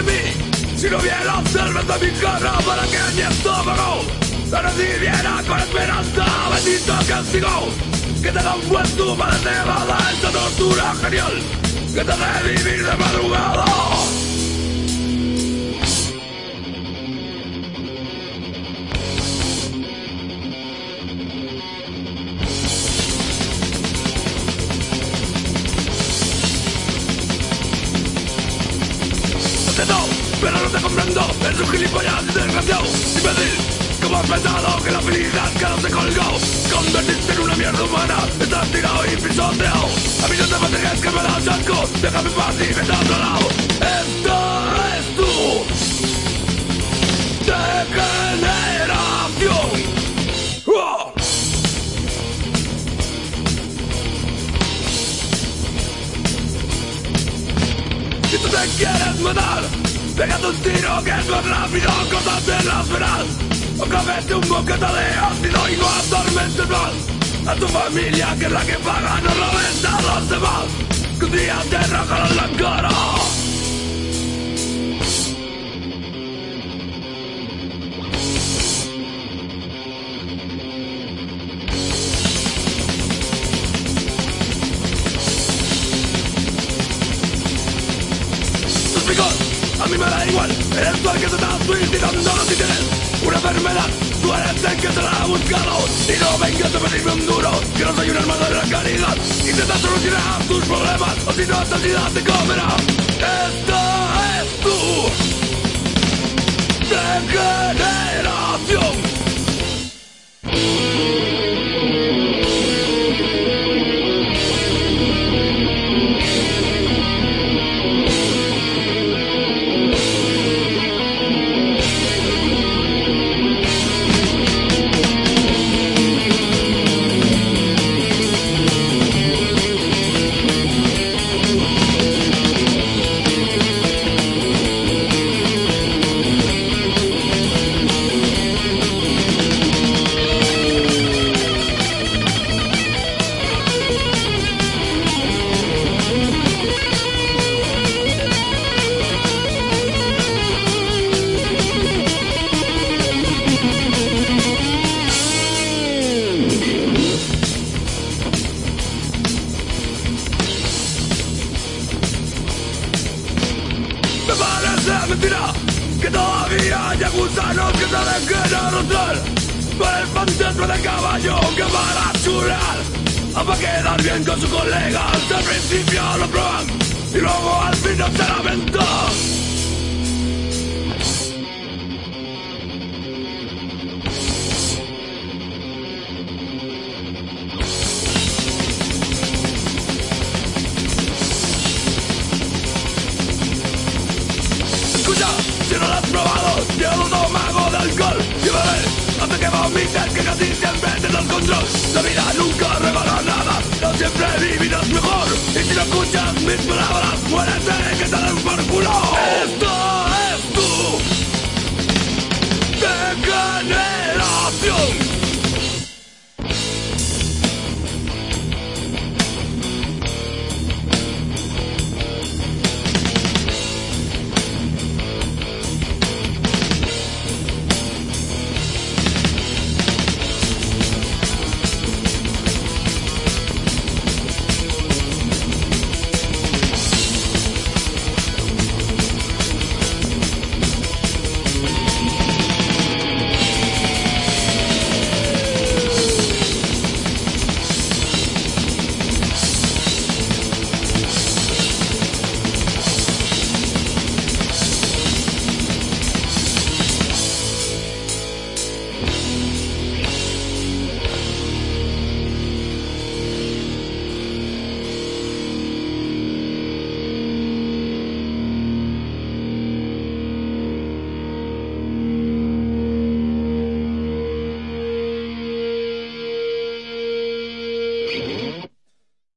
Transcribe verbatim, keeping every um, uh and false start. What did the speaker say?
de mí. Si no hubiera cerveza en mi cara para que mi estómago la recibiera con esperanza, bendito castigo que te da un buen tu para te va a esta tortura genial que te hace vivir de madrugada. Pero no te comprendo, eres un gilipollas y desgraciado, imbécil. ¿Cómo has pensado que la felicidad que no te colgó convertiste en una mierda humana? Estás tirado y pisoteado. A mí no te mantengas que me das asco. Déjame en paz y vete a otro lado. Esta es tu degeneración. ¡Oh! Si tú te quieres matar, pégate un tiro que es más rápido, córtate las venas. O cómete un bocata de ácido y no atormentes más a tu familia, que es la que paga, no robes a los demás, que un día te rajarán la cara. Tus picos, a mí me da igual, eres tú el que se está suicidando. Si tienes una enfermedad, tú eres el que te la ha buscado. Y no vengas a pedirme un duro, que no soy un hermano de la caridad. Intenta solucionar tus problemas, o si no, esta ciudad te comerá. Esta es tu degeneración. Me parece mentira que todavía haya gusanos que se dejen arrastrar por el fantasma del caballo que va a churrar. A pa' quedar bien con sus colegas, al principio lo prueban y luego al final se lamentan. Si no lo has probado, lleva un mago de alcohol y beber hasta que vomites, que casi siempre te da el control. La vida nunca regala nada, no siempre vivirás mejor. Y si no escuchas mis palabras,